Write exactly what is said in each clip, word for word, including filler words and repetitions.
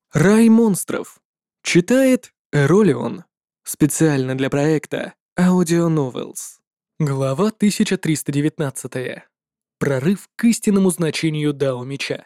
Рай монстров. Читает Эролион. Специально для проекта Audio Novels. Глава тысяча триста девятнадцать. Прорыв к истинному значению Дао Меча.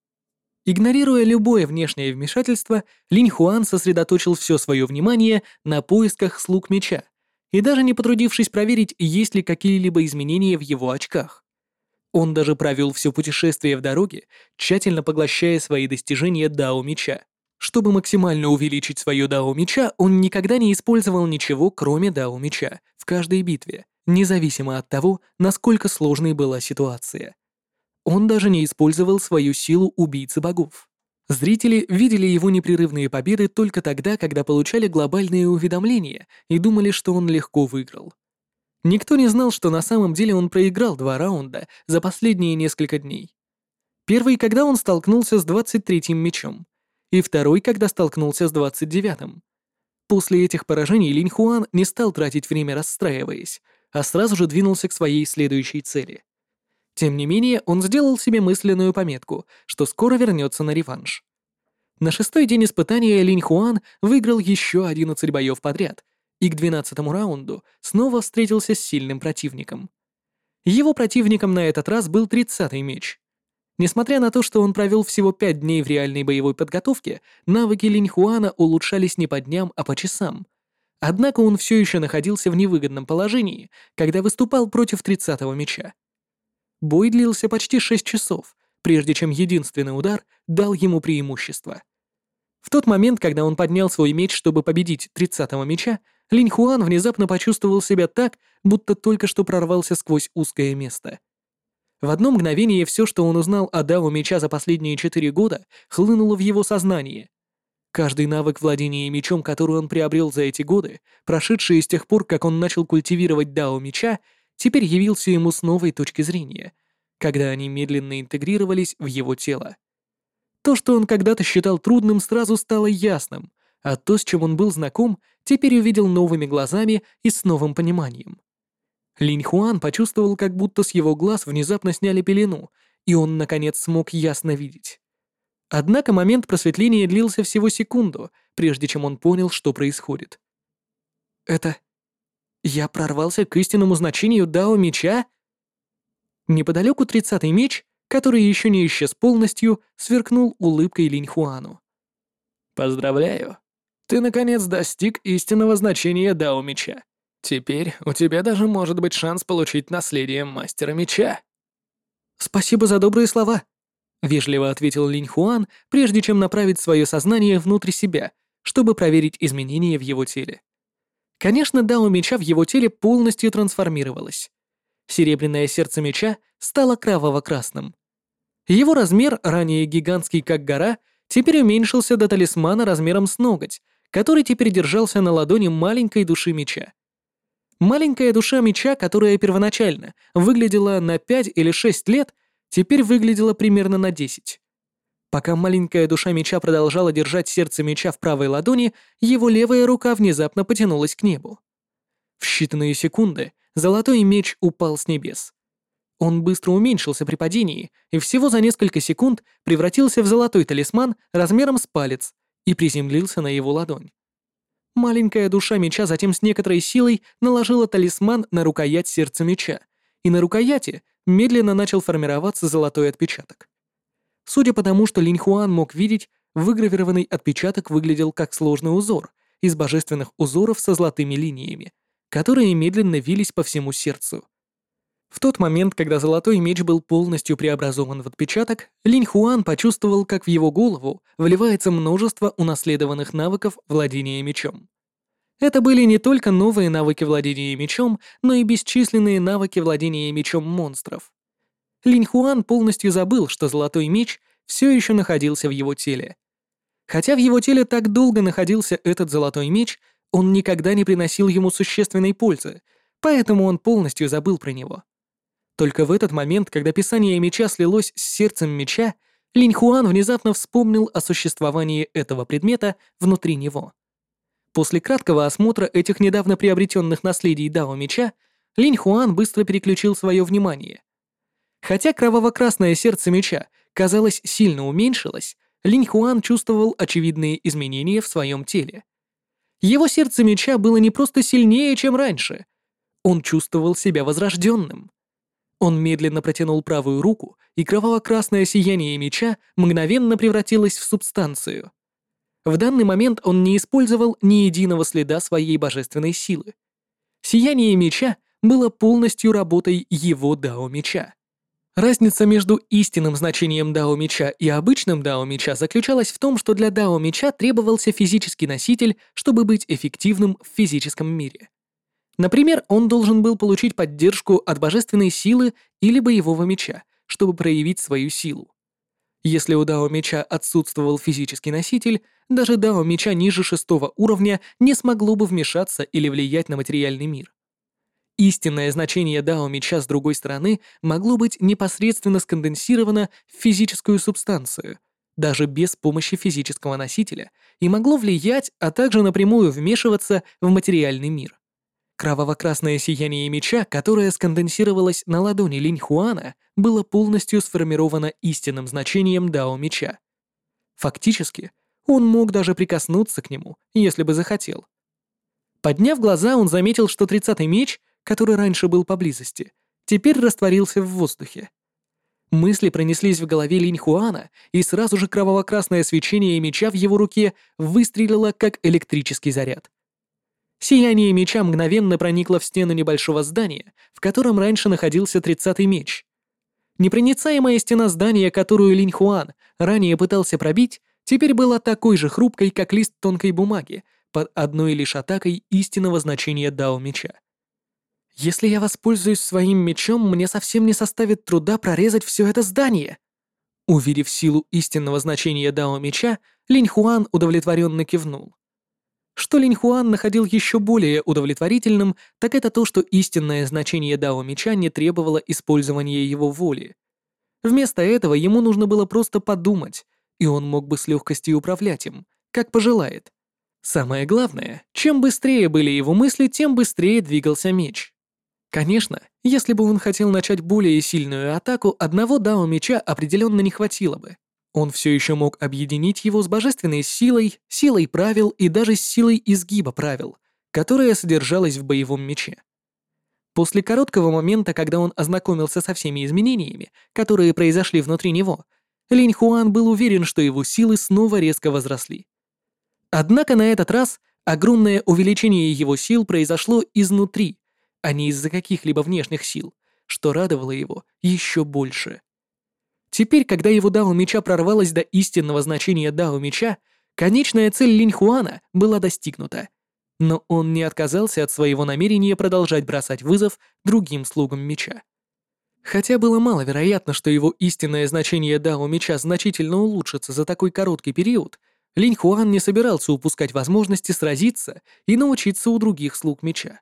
Игнорируя любое внешнее вмешательство, Линь Хуан сосредоточил все свое внимание на поисках слуг меча и даже не потрудившись проверить, есть ли какие-либо изменения в его очках. Он даже провел все путешествие в дороге, тщательно поглощая свои достижения Дао Меча. Чтобы максимально увеличить свое Дао Меча, он никогда не использовал ничего, кроме Дао Меча, в каждой битве, независимо от того, насколько сложной была ситуация. Он даже не использовал свою силу убийцы богов. Зрители видели его непрерывные победы только тогда, когда получали глобальные уведомления и думали, что он легко выиграл. Никто не знал, что на самом деле он проиграл два раунда за последние несколько дней. Первый, когда он столкнулся с двадцать третьим мечом, и второй, когда столкнулся с двадцать девятым. После этих поражений Линь Хуан не стал тратить время расстраиваясь, а сразу же двинулся к своей следующей цели. Тем не менее, он сделал себе мысленную пометку, что скоро вернется на реванш. На шестой день испытания Линь Хуан выиграл еще одиннадцать боев подряд, и к двенадцатому раунду снова встретился с сильным противником. Его противником на этот раз был тридцатый меч. Несмотря на то, что он провел всего пять дней в реальной боевой подготовке, навыки Линь Хуана улучшались не по дням, а по часам. Однако он все еще находился в невыгодном положении, когда выступал против тридцатого меча. Бой длился почти шесть часов, прежде чем единственный удар дал ему преимущество. В тот момент, когда он поднял свой меч, чтобы победить тридцатого меча, Линь Хуан внезапно почувствовал себя так, будто только что прорвался сквозь узкое место. В одно мгновение все, что он узнал о Дао Меча за последние четыре года, хлынуло в его сознание. Каждый навык владения мечом, который он приобрел за эти годы, прошедшие с тех пор, как он начал культивировать Дао Меча, теперь явился ему с новой точки зрения, когда они медленно интегрировались в его тело. То, что он когда-то считал трудным, сразу стало ясным, а то, с чем он был знаком, теперь увидел новыми глазами и с новым пониманием. Линь Хуан почувствовал, как будто с его глаз внезапно сняли пелену, и он, наконец, смог ясно видеть. Однако момент просветления длился всего секунду, прежде чем он понял, что происходит. «Это... я прорвался к истинному значению Дао Меча?» Неподалеку тридцатый меч, который еще не исчез полностью, сверкнул улыбкой Линь Хуану. «Поздравляю. Ты, наконец, достиг истинного значения Дао Меча. Теперь у тебя даже может быть шанс получить наследие Мастера Меча». «Спасибо за добрые слова», — вежливо ответил Линь Хуан, прежде чем направить свое сознание внутрь себя, чтобы проверить изменения в его теле. Конечно, Дао Меча в его теле полностью трансформировалось. Серебряное сердце меча стало кроваво-красным. Его размер, ранее гигантский как гора, теперь уменьшился до талисмана размером с ноготь, который теперь держался на ладони маленькой души меча. Маленькая душа меча, которая первоначально выглядела на пять или шесть лет, теперь выглядела примерно на десять. Пока маленькая душа меча продолжала держать сердце меча в правой ладони, его левая рука внезапно потянулась к небу. В считанные секунды золотой меч упал с небес. Он быстро уменьшился при падении и всего за несколько секунд превратился в золотой талисман размером с палец и приземлился на его ладонь. Маленькая душа меча затем с некоторой силой наложила талисман на рукоять сердца меча, и на рукояти медленно начал формироваться золотой отпечаток. Судя по тому, что Линь Хуан мог видеть, выгравированный отпечаток выглядел как сложный узор из божественных узоров со золотыми линиями, которые медленно вились по всему сердцу. В тот момент, когда золотой меч был полностью преобразован в отпечаток, Линь Хуан почувствовал, как в его голову вливается множество унаследованных навыков владения мечом. Это были не только новые навыки владения мечом, но и бесчисленные навыки владения мечом монстров. Линь Хуан полностью забыл, что золотой меч все еще находился в его теле. Хотя в его теле так долго находился этот золотой меч, он никогда не приносил ему существенной пользы, поэтому он полностью забыл про него. Только в этот момент, когда писание меча слилось с сердцем меча, Линь Хуан внезапно вспомнил о существовании этого предмета внутри него. После краткого осмотра этих недавно приобретенных наследий Дао Меча, Линь Хуан быстро переключил свое внимание. Хотя кроваво-красное сердце меча, казалось, сильно уменьшилось, Линь Хуан чувствовал очевидные изменения в своем теле. Его сердце меча было не просто сильнее, чем раньше. Он чувствовал себя возрожденным. Он медленно протянул правую руку, и кроваво-красное сияние меча мгновенно превратилось в субстанцию. В данный момент он не использовал ни единого следа своей божественной силы. Сияние меча было полностью работой его дао меча. Разница между истинным значением дао меча и обычным дао меча заключалась в том, что для дао меча требовался физический носитель, чтобы быть эффективным в физическом мире. Например, он должен был получить поддержку от божественной силы или боевого меча, чтобы проявить свою силу. Если у дао меча отсутствовал физический носитель, даже дао меча ниже шестого уровня не смогло бы вмешаться или влиять на материальный мир. Истинное значение дао меча, с другой стороны, могло быть непосредственно сконденсировано в физическую субстанцию, даже без помощи физического носителя, и могло влиять, а также напрямую вмешиваться в материальный мир. Кроваво-красное сияние меча, которое сконденсировалось на ладони Линь Хуана, было полностью сформировано истинным значением дао меча. Фактически, он мог даже прикоснуться к нему, если бы захотел. Подняв глаза, он заметил, что тридцатый меч, который раньше был поблизости, теперь растворился в воздухе. Мысли пронеслись в голове Линь Хуана, и сразу же кроваво-красное свечение меча в его руке выстрелило, как электрический заряд. Сияние меча мгновенно проникло в стену небольшого здания, в котором раньше находился тридцатый меч. Непроницаемая стена здания, которую Линь Хуан ранее пытался пробить, теперь была такой же хрупкой, как лист тонкой бумаги, под одной лишь атакой истинного значения дао меча. «Если я воспользуюсь своим мечом, мне совсем не составит труда прорезать все это здание!» Увидев силу истинного значения дао меча, Линь Хуан удовлетворенно кивнул. Что Линь Хуан находил еще более удовлетворительным, так это то, что истинное значение дао меча не требовало использования его воли. Вместо этого ему нужно было просто подумать, и он мог бы с легкостью управлять им, как пожелает. Самое главное, чем быстрее были его мысли, тем быстрее двигался меч. Конечно, если бы он хотел начать более сильную атаку, одного дао меча определенно не хватило бы. Он все еще мог объединить его с божественной силой, силой правил и даже с силой изгиба правил, которая содержалась в боевом мече. После короткого момента, когда он ознакомился со всеми изменениями, которые произошли внутри него, Линь Хуан был уверен, что его силы снова резко возросли. Однако на этот раз огромное увеличение его сил произошло изнутри, а не из-за каких-либо внешних сил, что радовало его еще больше. Теперь, когда его дао меча прорвалась до истинного значения дао меча, конечная цель Линь Хуана была достигнута. Но он не отказался от своего намерения продолжать бросать вызов другим слугам меча. Хотя было маловероятно, что его истинное значение дао меча значительно улучшится за такой короткий период, Линь Хуан не собирался упускать возможности сразиться и научиться у других слуг меча.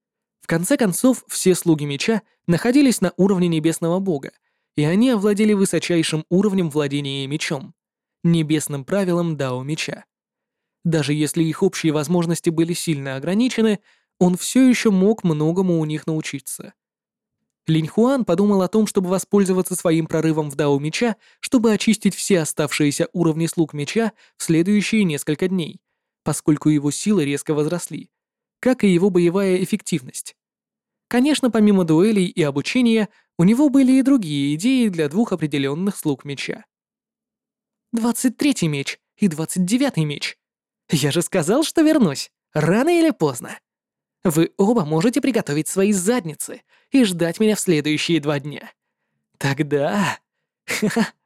В конце концов, все слуги меча находились на уровне небесного бога, и они овладели высочайшим уровнем владения мечом, небесным правилом дао меча. Даже если их общие возможности были сильно ограничены, он все еще мог многому у них научиться. Линь Хуан подумал о том, чтобы воспользоваться своим прорывом в дао меча, чтобы очистить все оставшиеся уровни слуг меча в следующие несколько дней, поскольку его силы резко возросли, как и его боевая эффективность. Конечно, помимо дуэлей и обучения, у него были и другие идеи для двух определенных слуг меча. «Двадцать третий меч и двадцать девятый меч. Я же сказал, что вернусь, рано или поздно. Вы оба можете приготовить свои задницы и ждать меня в следующие два дня. Тогда... Ха-ха,